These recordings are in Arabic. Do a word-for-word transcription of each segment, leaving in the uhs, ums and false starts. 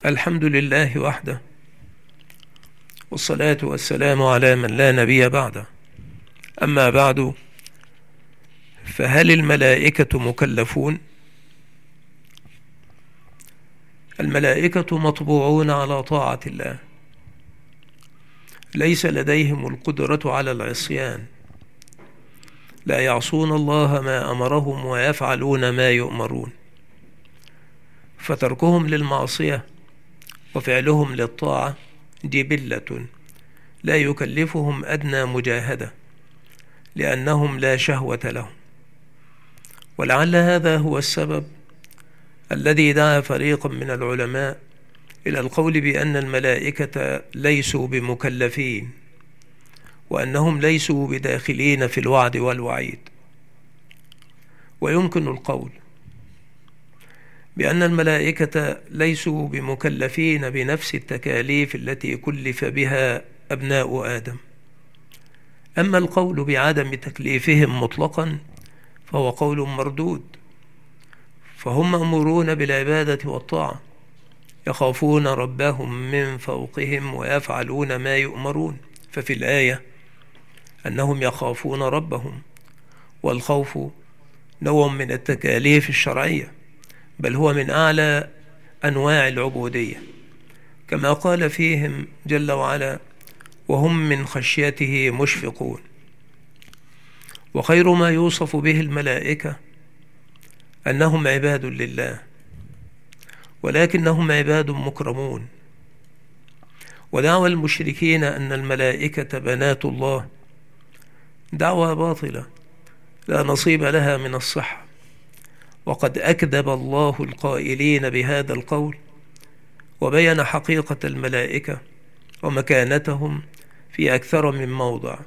الحمد لله وحده، والصلاة والسلام على من لا نبي بعده. أما بعد، فهل الملائكة مكلفون؟ الملائكة مطبوعون على طاعة الله، ليس لديهم القدرة على العصيان، لا يعصون الله ما أمرهم ويفعلون ما يؤمرون، فتركهم للمعصية وفعلهم للطاعة جبلة لا يكلفهم أدنى مجاهدة، لأنهم لا شهوة لهم. ولعل هذا هو السبب الذي دعا فريقا من العلماء إلى القول بأن الملائكة ليسوا بمكلفين، وأنهم ليسوا بداخلين في الوعد والوعيد. ويمكن القول بأن الملائكة ليسوا بمكلفين بنفس التكاليف التي كلف بها أبناء آدم. أما القول بعدم تكليفهم مطلقا فهو قول مردود، فهم مأمورون بالعبادة والطاعة، يخافون ربهم من فوقهم ويفعلون ما يؤمرون. ففي الآية أنهم يخافون ربهم، والخوف نوع من التكاليف الشرعية، بل هو من أعلى أنواع العبودية، كما قال فيهم جل وعلا: وهم من خشيته مشفقون. وخير ما يوصف به الملائكة أنهم عباد لله، ولكنهم عباد مكرمون. ودعوى المشركين أن الملائكة بنات الله دعوى باطلة لا نصيب لها من الصحة، وقد أكذب الله القائلين بهذا القول، وبين حقيقة الملائكة ومكانتهم في أكثر من موضع.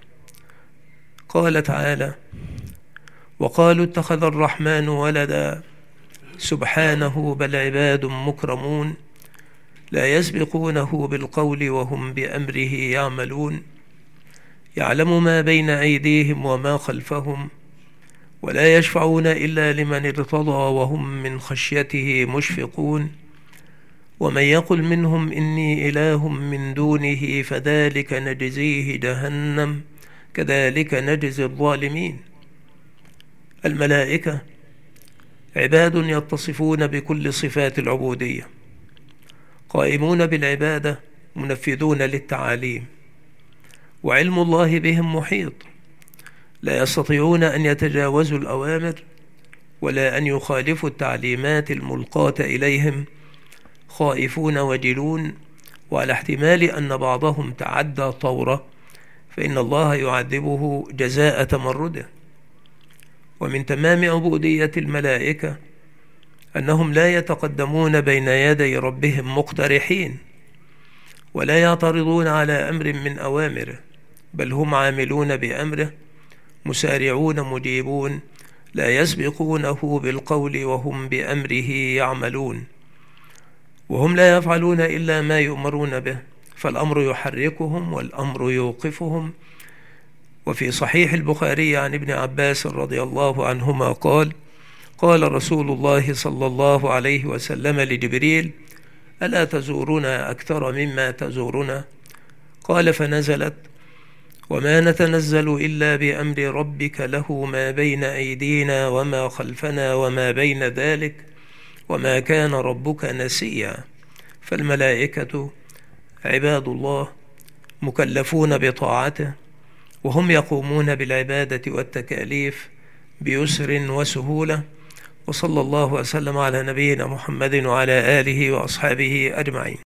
قال تعالى: وقالوا اتخذ الرحمن ولدا سبحانه بل عباد مكرمون لا يسبقونه بالقول وهم بأمره يعملون يعلم ما بين أيديهم وما خلفهم ولا يشفعون إلا لمن ارتضى وهم من خشيته مشفقون ومن يقل منهم إني إله من دونه فذلك نجزيه جهنم كذلك نجزي الظالمين. الملائكة عباد يتصفون بكل صفات العبودية، قائمون بالعبادة، منفذون للتعاليم، وعلم الله بهم محيط، لا يستطيعون أن يتجاوزوا الأوامر ولا أن يخالفوا التعليمات الملقاة إليهم، خائفون وجلون، وعلى احتمال أن بعضهم تعدى طورة فإن الله يعذبه جزاء تمرده. ومن تمام عبودية الملائكة أنهم لا يتقدمون بين يدي ربهم مقترحين، ولا يعترضون على أمر من أوامره، بل هم عاملون بأمره، مسارعون مجيبون، لا يسبقونه بالقول وهم بأمره يعملون. وهم لا يفعلون إلا ما يؤمرون به، فالأمر يحركهم والأمر يوقفهم. وفي صحيح البخاري عن ابن عباس رضي الله عنهما قال: قال رسول الله صلى الله عليه وسلم لجبريل: ألا تزورنا أكثر مما تزورنا؟ قال: فنزلت: وما نتنزل إلا بأمر ربك له ما بين أيدينا وما خلفنا وما بين ذلك وما كان ربك نسيا. فالملائكة عباد الله مكلفون بطاعته، وهم يقومون بالعبادة والتكاليف بيسر وسهولة. وصلى الله وسلم على نبينا محمد وعلى آله وأصحابه أجمعين.